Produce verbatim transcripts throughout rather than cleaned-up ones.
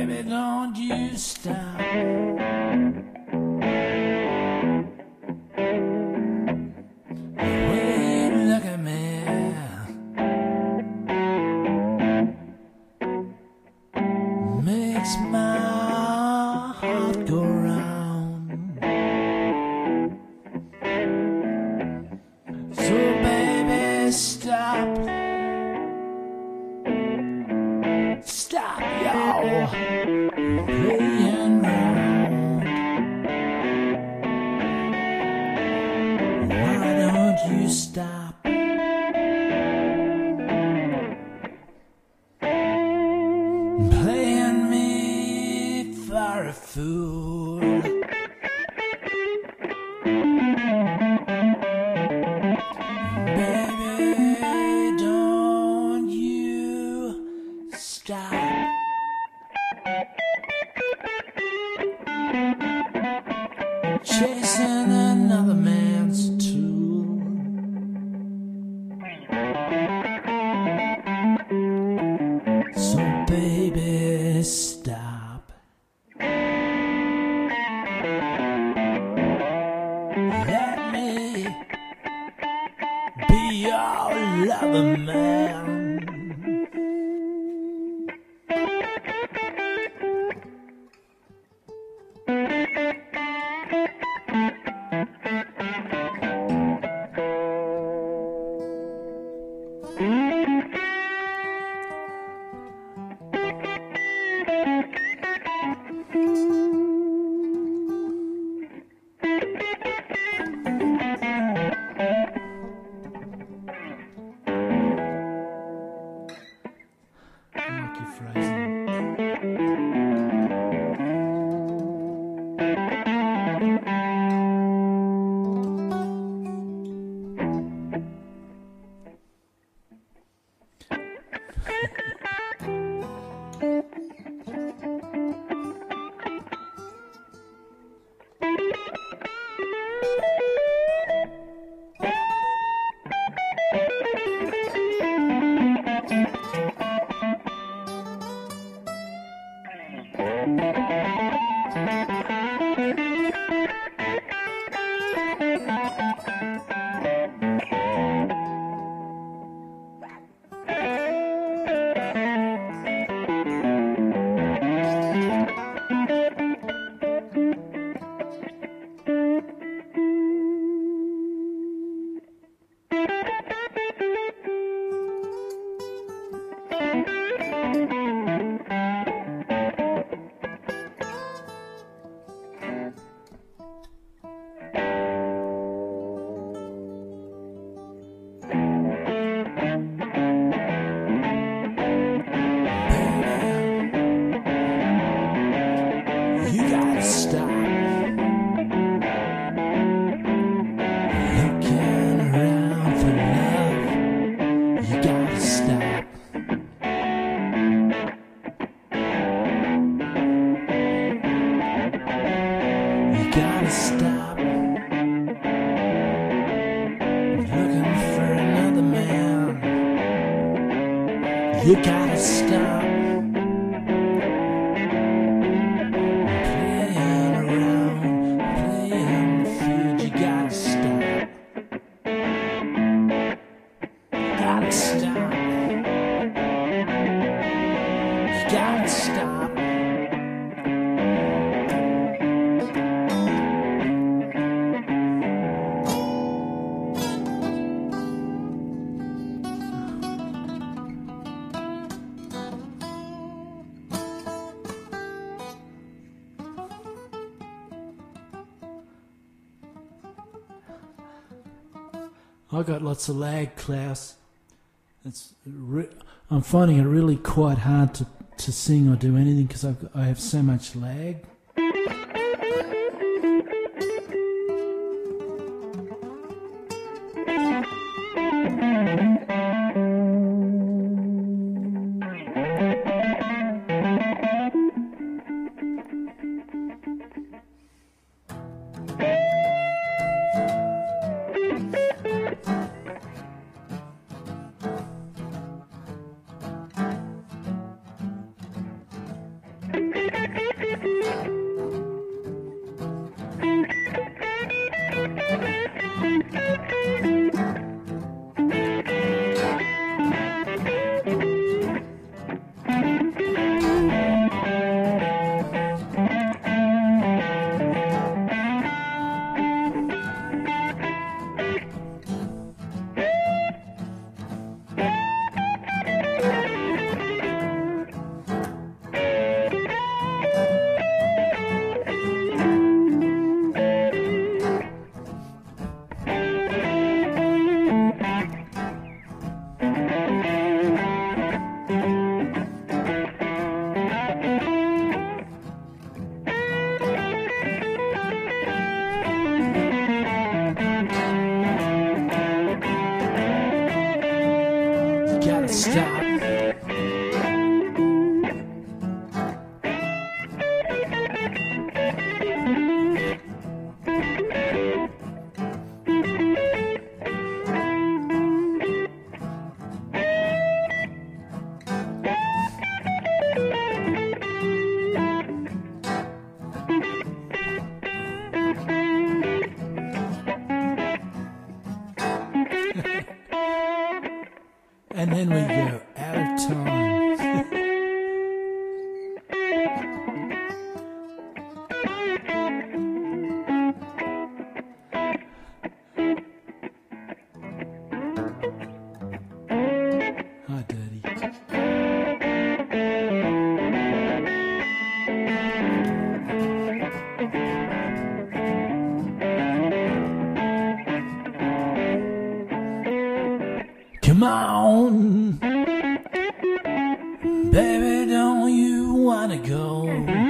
baby, don't you stop. Wait, look at me. Makes my heart go round. So baby, stop. Stop, y'all playing round. Why don't you stop? Playing me for a fool. Baby, don't you stop. Chasing another man's tool. So baby, stop. Let me be your lover man. Lucky phrasing. You gotta stop looking around for love. You gotta stop. You gotta stop looking for another man. You gotta stop. Gotta stop. You gotta stop. I got lots of lag, Klaus. It's re- I'm finding it really quite hard to, to sing or do anything because I have so much lag. Thank you. Gotta stop. And then we go out of time. Hi, Daddy. Come on, baby, don't you wanna go?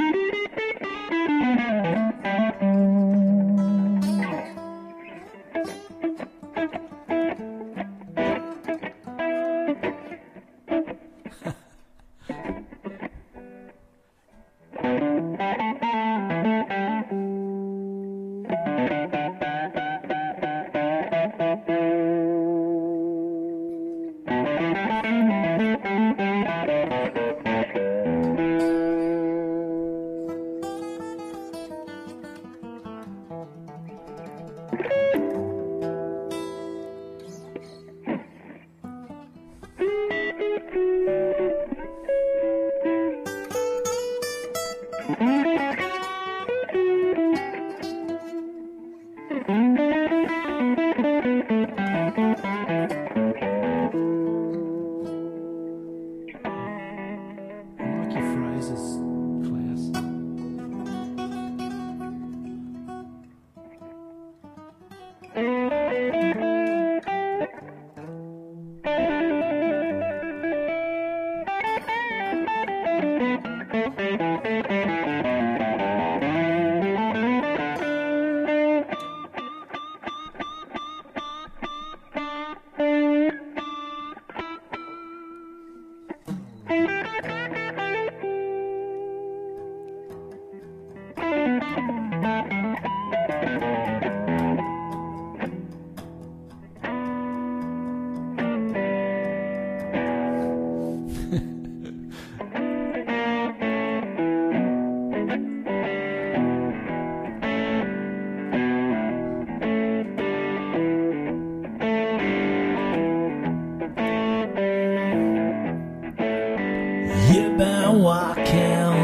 You've been walking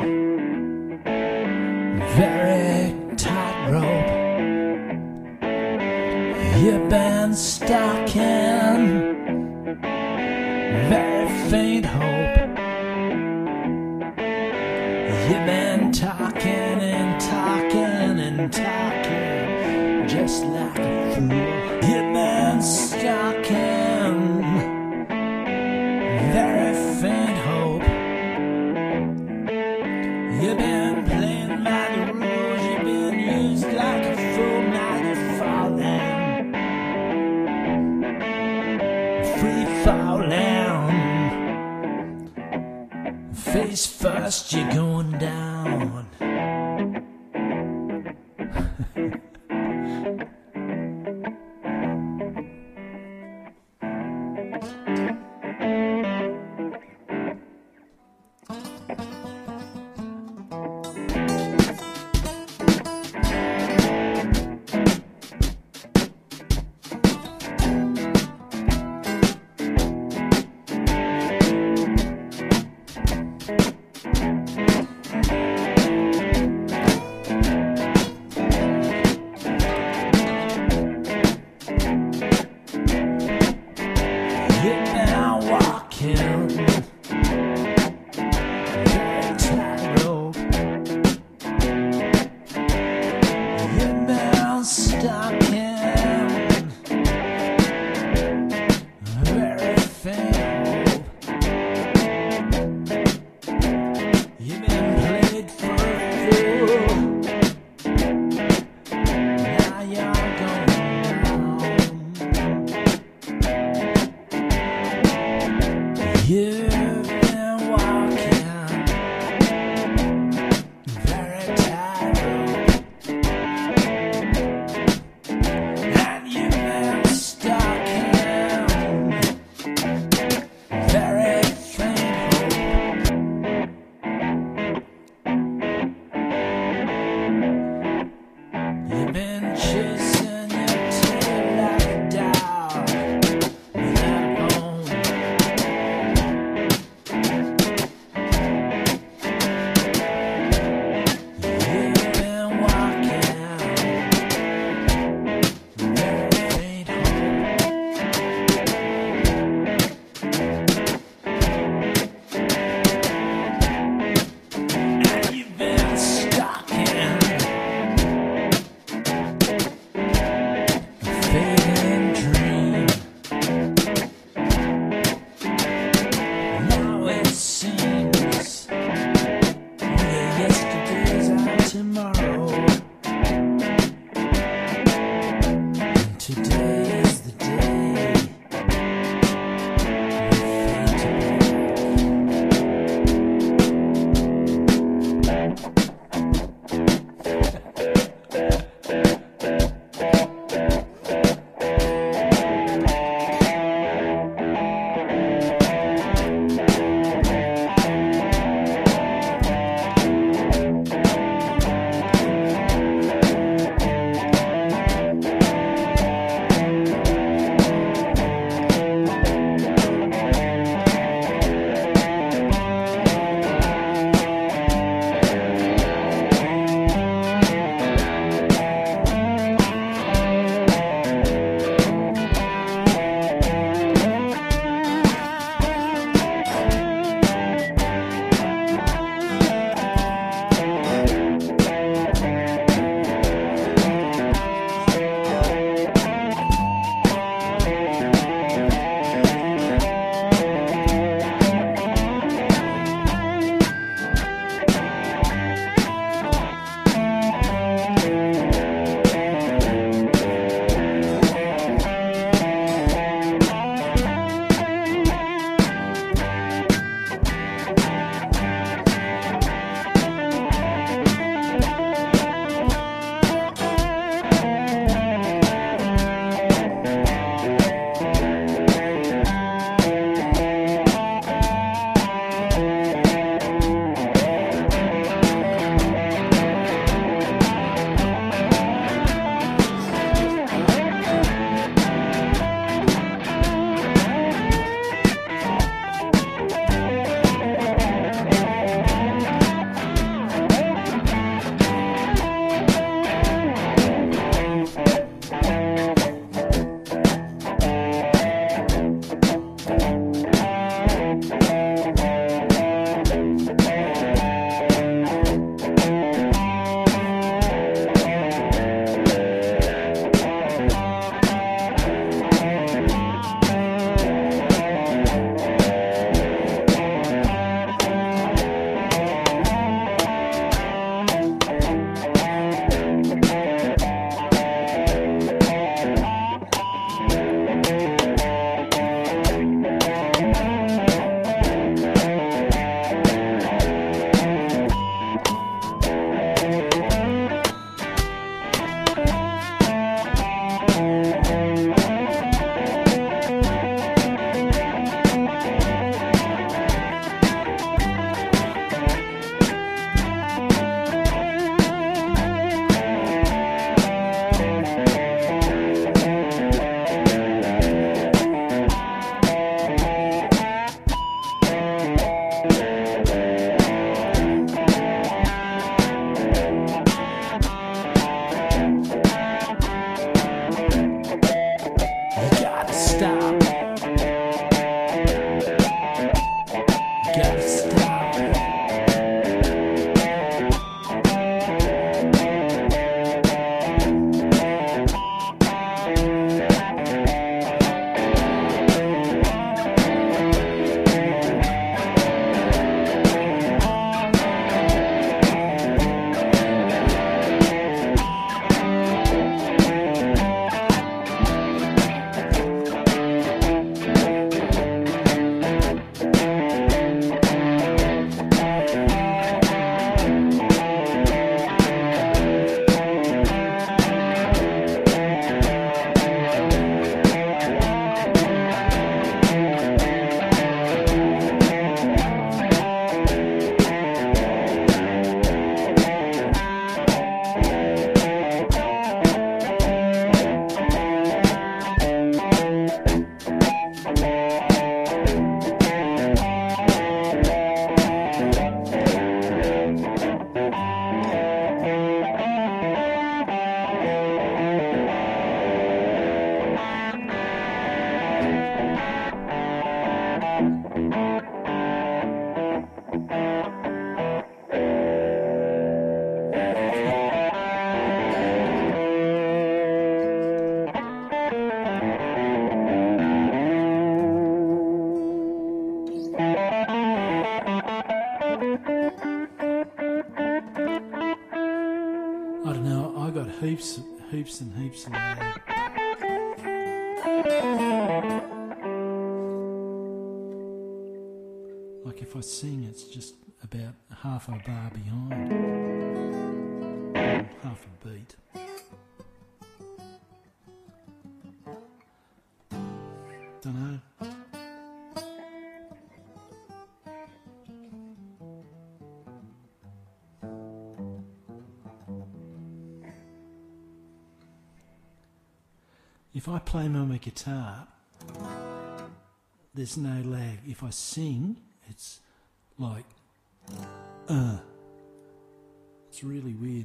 very tightrope. You've been stalking very faint hope. You've been talking and talking and talking just like a fool. You've been stalking very faint hope. You've been playing by the rules. You've been used like a fool. Now you're falling, free falling. Face first, you're going down. gotta stop. I don't know, I got heaps, heaps and heaps of lag. Like if I sing, it's just about half a bar behind, half a beat. Don't know. If I play my guitar, there's no lag. If I sing, it's like, uh, it's really weird.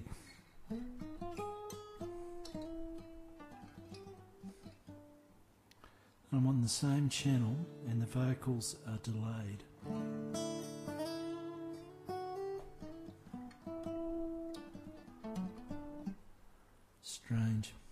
I'm on the same channel and the vocals are delayed. Strange.